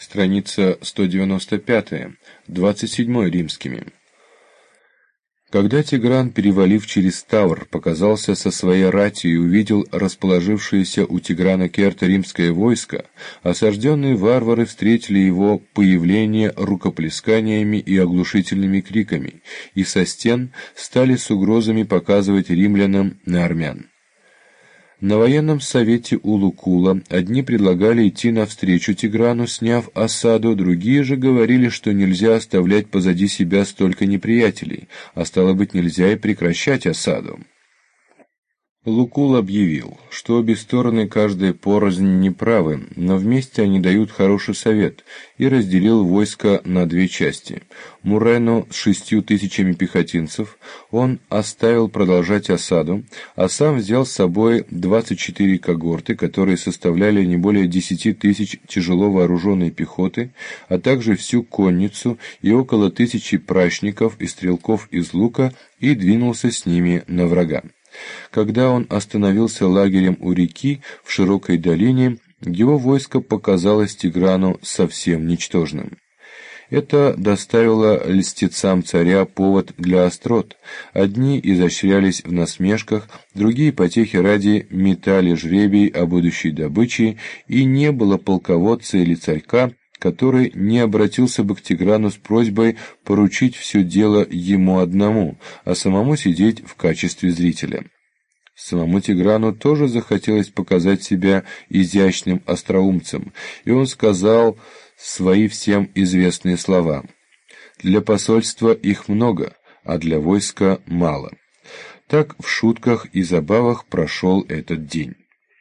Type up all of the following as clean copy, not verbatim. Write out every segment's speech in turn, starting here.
Страница 195, 27 римскими. Когда Тигран, перевалив через Ставр, показался со своей ратью и увидел расположившееся у Тиграна Керта римское войско, осажденные варвары встретили его появление рукоплесканиями и оглушительными криками, и со стен стали с угрозами показывать римлянам на армян. На военном совете у Лукула одни предлагали идти навстречу Тиграну, сняв осаду, другие же говорили, что нельзя оставлять позади себя столько неприятелей, а стало быть, нельзя и прекращать осаду. Лукул объявил, что обе стороны каждая порознь неправы, но вместе они дают хороший совет, и разделил войско на две части. Мурену с 6000 пехотинцев он оставил продолжать осаду, а сам взял с собой 24 когорты, которые составляли не более 10 000 тяжело вооруженной пехоты, а также всю конницу и около 1000 пращников и стрелков из лука, и двинулся с ними на врага. Когда он остановился лагерем у реки в широкой долине, его войско показалось Тиграну совсем ничтожным. Это доставило льстецам царя повод для острот. Одни изощрялись в насмешках, другие потехи ради метали жребий о будущей добыче, и не было полководца или царька, который не обратился бы к Тиграну с просьбой поручить все дело ему одному, а самому сидеть в качестве зрителя. Самому Тиграну тоже захотелось показать себя изящным остроумцем, и он сказал свои всем известные слова: «Для посольства их много, а для войска мало». Так в шутках и забавах прошел этот день.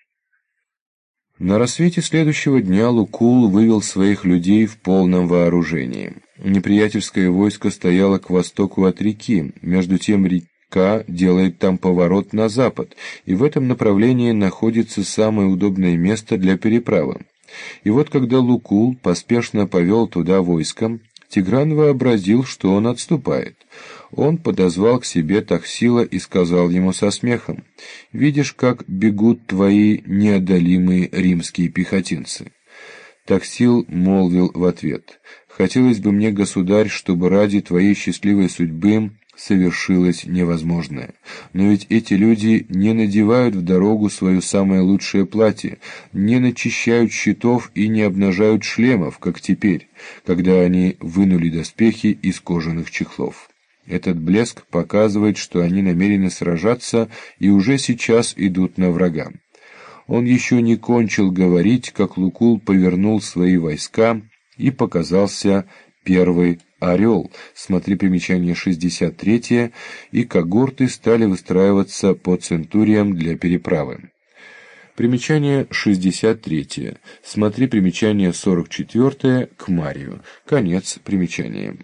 На рассвете следующего дня Лукул вывел своих людей в полном вооружении. Неприятельское войско стояло к востоку от реки, между тем река делает там поворот на запад, и в этом направлении находится самое удобное место для переправы. И вот когда Лукул поспешно повел туда войско, Тигран вообразил, что он отступает. Он подозвал к себе Тахсила и сказал ему со смехом: «Видишь, как бегут твои неодолимые римские пехотинцы». Тахсил молвил в ответ: «Хотелось бы мне, государь, чтобы ради твоей счастливой судьбы совершилось невозможное. Но ведь эти люди не надевают в дорогу свое самое лучшее платье, не начищают щитов и не обнажают шлемов, как теперь, когда они вынули доспехи из кожаных чехлов. Этот блеск показывает, что они намерены сражаться и уже сейчас идут на врага». Он еще не кончил говорить, как Лукул повернул свои войска, и показался первый орел, смотри примечание 63, и когорты стали выстраиваться по центуриям для переправы. Примечание 63, смотри примечание 44 к Марию, конец примечания.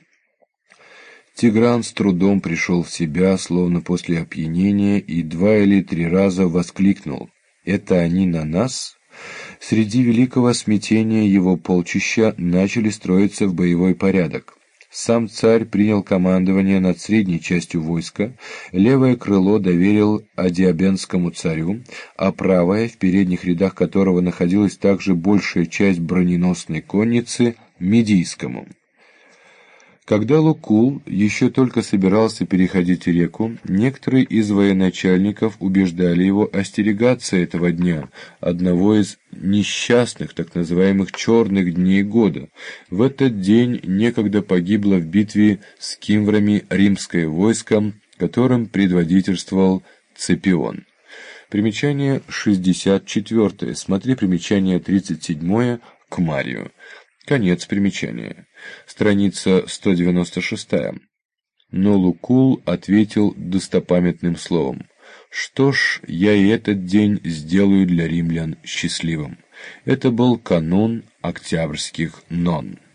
Тигран с трудом пришел в себя, словно после опьянения, и 2 или 3 раза воскликнул: «Это они на нас?» Среди великого смятения его полчища начали строиться в боевой порядок. Сам царь принял командование над средней частью войска, левое крыло доверил Адиабенскому царю, а правое, в передних рядах которого находилась также большая часть броненосной конницы, Медийскому. Когда Лукул еще только собирался переходить реку, некоторые из военачальников убеждали его остерегаться этого дня, одного из несчастных, так называемых черных дней года. В этот день некогда погибло в битве с кимврами римское войско, которым предводительствовал Цепион. Примечание 64, смотри примечание 37 к Марию. Конец примечания. Страница 196. Но Лукул ответил достопамятным словом: «Что ж, я и этот день сделаю для римлян счастливым». Это был канун октябрьских нон.